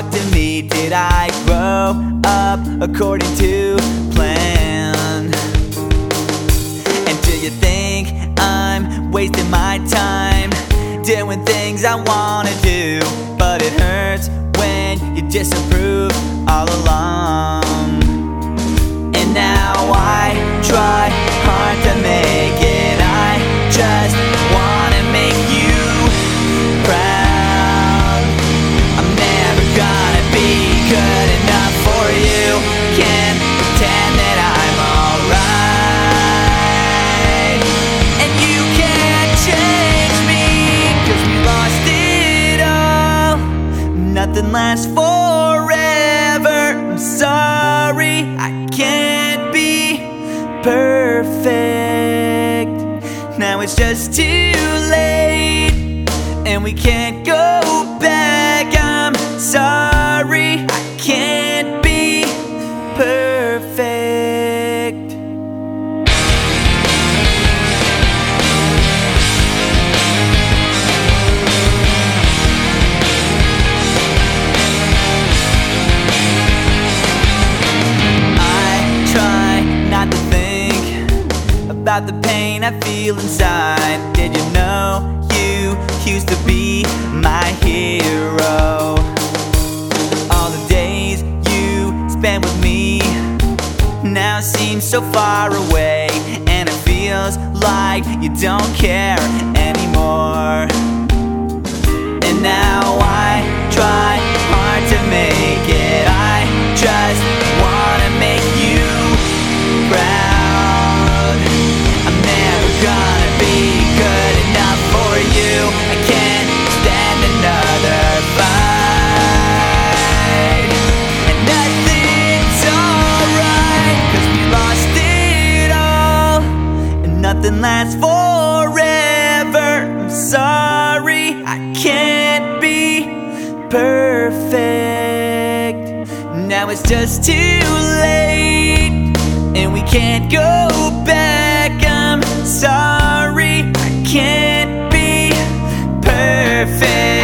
talk to me? Did I grow up according to plan? And do you think I'm wasting my time doing things I wanna do? But it hurts when you disapprove all along. And now I try hard to make it. I just wanna make you proud. I'm never gonna be good enough for you. Can't pretend that I'm alright. And you can't change me, 'cause we lost it all. Nothing lasts forever. I'm sorry, I can't be perfect. Now it's just too late, and we can't go back. I'm sorry, I can't be perfect. About the pain I feel inside. Did you know you used to be my hero? All the days you spent with me now seem so far away, and it feels like you don't care anymore. And now I try hard to make it. I just wanna make you proud. I'm never gonna be good enough for you. I can't stand another fight. And nothing's alright, 'cause we lost it all. And nothing lasts forever. I'm sorry, I can't be perfect. Now it's just too late, and we can't go back. I'm sorry, I can't be perfect.